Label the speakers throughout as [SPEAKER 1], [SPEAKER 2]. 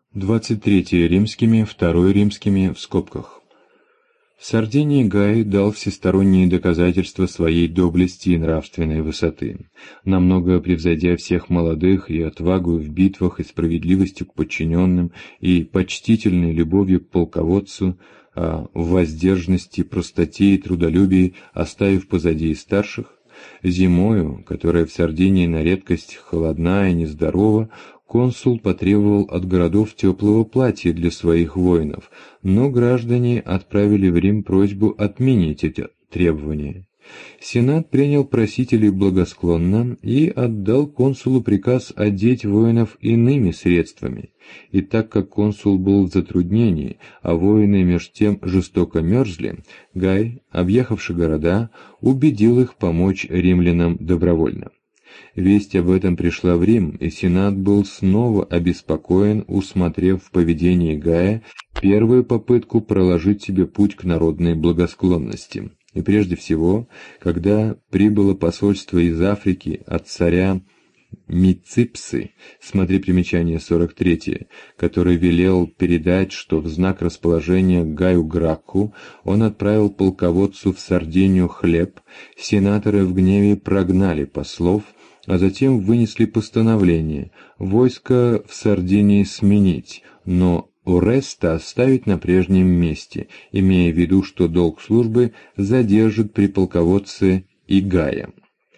[SPEAKER 1] 23 римскими, 2 римскими в скобках. В Сардинии Гай дал всесторонние доказательства своей доблести и нравственной высоты, намного превзойдя всех молодых и отвагою в битвах, и справедливостью к подчиненным, и почтительной любовью к полководцу, а в воздержанности, простоте и трудолюбии оставив позади и старших. Зимою, которая в Сардинии на редкость холодна и нездорова, консул потребовал от городов теплого платья для своих воинов, но граждане отправили в Рим просьбу отменить эти требования. Сенат принял просителей благосклонно и отдал консулу приказ одеть воинов иными средствами. И так как консул был в затруднении, а воины меж тем жестоко мерзли, Гай, объехавши города, убедил их помочь римлянам добровольно. Весть об этом пришла в Рим, и Сенат был снова обеспокоен, усмотрев в поведении Гая первую попытку проложить себе путь к народной благосклонности. И прежде всего, когда прибыло посольство из Африки от царя Миципсы, смотри примечание 43, который велел передать, что в знак расположения к Гаю Гракку он отправил полководцу в Сардинию хлеб, сенаторы в гневе прогнали послов, а затем вынесли постановление войско в Сардинии сменить, но Ореста оставить на прежнем месте, имея в виду, что долг службы задержит при полководце и Гая.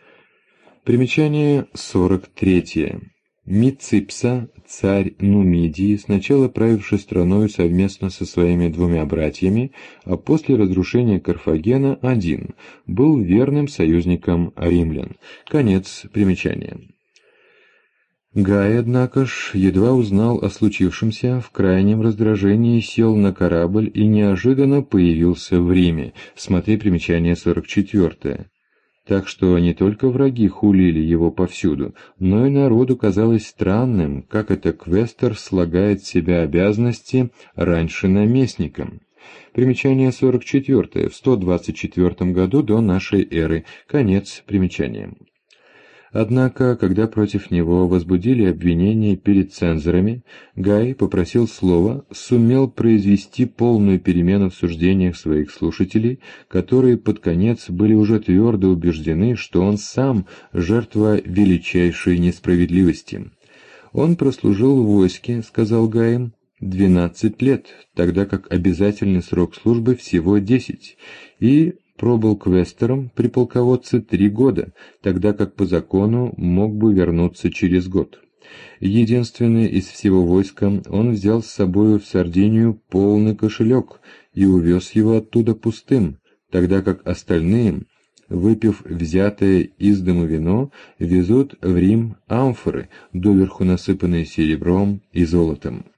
[SPEAKER 1] Примечание 43. Миципса, царь Нумидии, сначала правивший страной совместно со своими двумя братьями, а после разрушения Карфагена один, был верным союзником римлян. Конец примечания. Гай, однако ж, едва узнал о случившемся, в крайнем раздражении сел на корабль и неожиданно появился в Риме. Смотри примечание 44. Так что не только враги хулили его повсюду, но и народу казалось странным, как это квестор слагает в себя обязанности раньше наместником. Примечание 44. В 124 году до нашей эры. Конец примечания. Однако, когда против него возбудили обвинения перед цензорами, Гай попросил слова, сумел произвести полную перемену в суждениях своих слушателей, которые под конец были уже твердо убеждены, что он сам жертва величайшей несправедливости. «Он прослужил в войске, — сказал Гай, — 12 лет, тогда как обязательный срок службы всего 10, и пробыл квестором при полководце 3 года, тогда как по закону мог бы вернуться через год. Единственный из всего войска, он взял с собою в Сардинию полный кошелек и увез его оттуда пустым, тогда как остальные, выпив взятое из дому вино, везут в Рим амфоры, доверху насыпанные серебром и золотом».